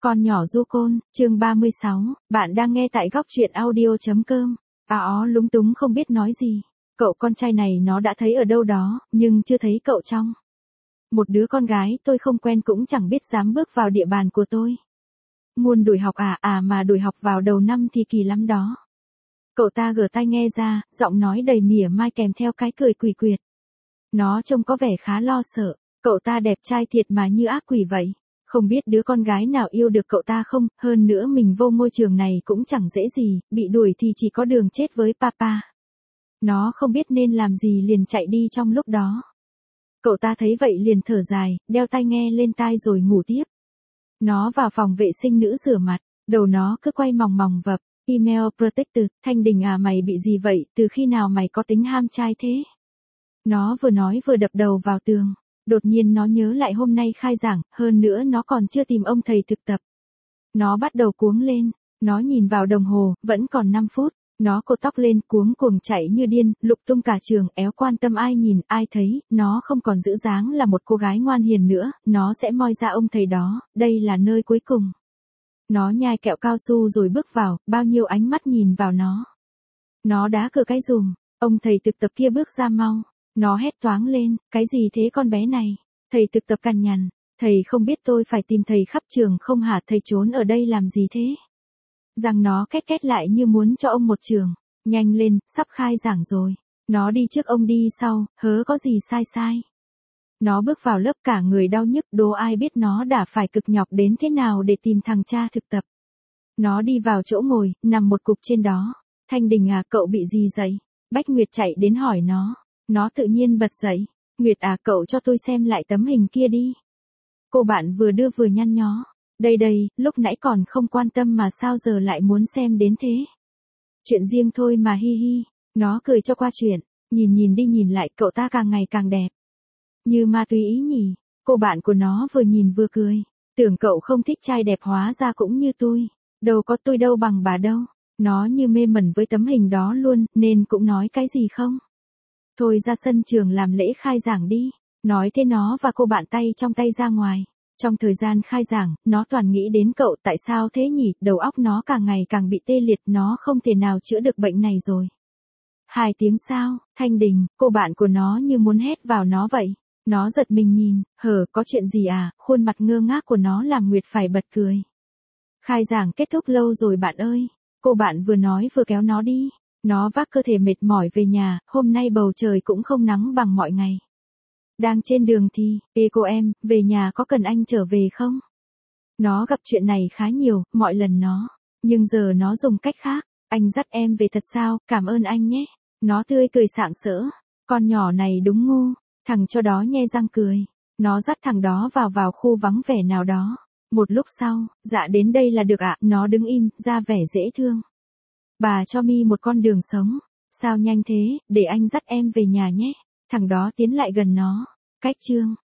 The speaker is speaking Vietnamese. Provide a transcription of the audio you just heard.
Con nhỏ du côn, chương 36, bạn đang nghe tại góc truyện audio.com. Lúng túng không biết nói gì. Cậu con trai này nó đã thấy ở đâu đó, nhưng chưa thấy cậu trong. Một đứa con gái tôi không quen cũng chẳng biết dám bước vào địa bàn của tôi. Muốn đuổi học mà đuổi học vào đầu năm thì kỳ lắm đó. Cậu ta gỡ tai nghe ra, giọng nói đầy mỉa mai kèm theo cái cười quỷ quyệt. Nó trông có vẻ khá lo sợ, cậu ta đẹp trai thiệt mà như ác quỷ vậy. Không biết đứa con gái nào yêu được cậu ta không, hơn nữa mình vô môi trường này cũng chẳng dễ gì, bị đuổi thì chỉ có đường chết với papa. Nó không biết nên làm gì liền chạy đi trong lúc đó. Cậu ta thấy vậy liền thở dài, đeo tai nghe lên tai rồi ngủ tiếp. Nó vào phòng vệ sinh nữ rửa mặt, đầu nó cứ quay mòng mòng vập, email protector, Thanh Đình mày bị gì vậy, từ khi nào mày có tính ham trai thế? Nó vừa nói vừa đập đầu vào tường. Đột nhiên nó nhớ lại hôm nay khai giảng, hơn nữa nó còn chưa tìm ông thầy thực tập. Nó bắt đầu cuống lên, nó nhìn vào đồng hồ, vẫn còn 5 phút. Nó cột tóc lên, cuống cuồng chạy như điên, lục tung cả trường, éo quan tâm ai nhìn, ai thấy, nó không còn giữ dáng là một cô gái ngoan hiền nữa, nó sẽ moi ra ông thầy đó, đây là nơi cuối cùng. Nó nhai kẹo cao su rồi bước vào, bao nhiêu ánh mắt nhìn vào nó. Nó đá cửa cái giùm, ông thầy thực tập kia bước ra mau. Nó hét toáng lên, cái gì thế con bé này? Thầy thực tập cằn nhằn, thầy không biết tôi phải tìm thầy khắp trường không hả, thầy trốn ở đây làm gì thế? Rằng nó két két lại như muốn cho ông một trường, nhanh lên, sắp khai giảng rồi. Nó đi trước ông đi sau, hớ có gì sai. Nó bước vào lớp cả người đau nhức, đố ai biết nó đã phải cực nhọc đến thế nào để tìm thằng cha thực tập. Nó đi vào chỗ ngồi, nằm một cục trên đó. Thanh Đình cậu bị gì vậy? Bách Nguyệt chạy đến hỏi nó. Nó tự nhiên bật dậy. Nguyệt cậu cho tôi xem lại tấm hình kia đi. Cô bạn vừa đưa vừa nhăn nhó. Đây, lúc nãy còn không quan tâm mà sao giờ lại muốn xem đến thế. Chuyện riêng thôi mà hi hi. Nó cười cho qua chuyện. Nhìn đi nhìn lại cậu ta càng ngày càng đẹp. Như ma túy ý nhỉ. Cô bạn của nó vừa nhìn vừa cười. Tưởng cậu không thích trai đẹp hóa ra cũng như tôi. Đâu có tôi đâu bằng bà đâu. Nó như mê mẩn với tấm hình đó luôn nên cũng nói cái gì không. Thôi ra sân trường làm lễ khai giảng đi. Nói thế nó và cô bạn tay trong tay ra ngoài. Trong thời gian khai giảng, nó toàn nghĩ đến cậu, tại sao thế nhỉ, đầu óc nó càng ngày càng bị tê liệt, nó không thể nào chữa được bệnh này rồi. 2 tiếng sau, Thanh Đình, cô bạn của nó như muốn hét vào nó vậy. Nó giật mình nhìn, có chuyện gì khuôn mặt ngơ ngác của nó làm Nguyệt phải bật cười. Khai giảng kết thúc lâu rồi bạn ơi. Cô bạn vừa nói vừa kéo nó đi. Nó vác cơ thể mệt mỏi về nhà, hôm nay bầu trời cũng không nắng bằng mọi ngày. Đang trên đường thì, cô em, về nhà có cần anh trở về không? Nó gặp chuyện này khá nhiều, mọi lần nó. Nhưng giờ nó dùng cách khác, anh dắt em về thật sao, cảm ơn anh nhé. Nó tươi cười sảng sỡ, con nhỏ này đúng ngu, thằng cho đó nhe răng cười. Nó dắt thằng đó vào khu vắng vẻ nào đó. Một lúc sau, dạ đến đây là được nó đứng im, ra vẻ dễ thương. Bà cho mi một con đường sống. Sao nhanh thế, để anh dắt em về nhà nhé. Thằng đó tiến lại gần nó. Cách chương.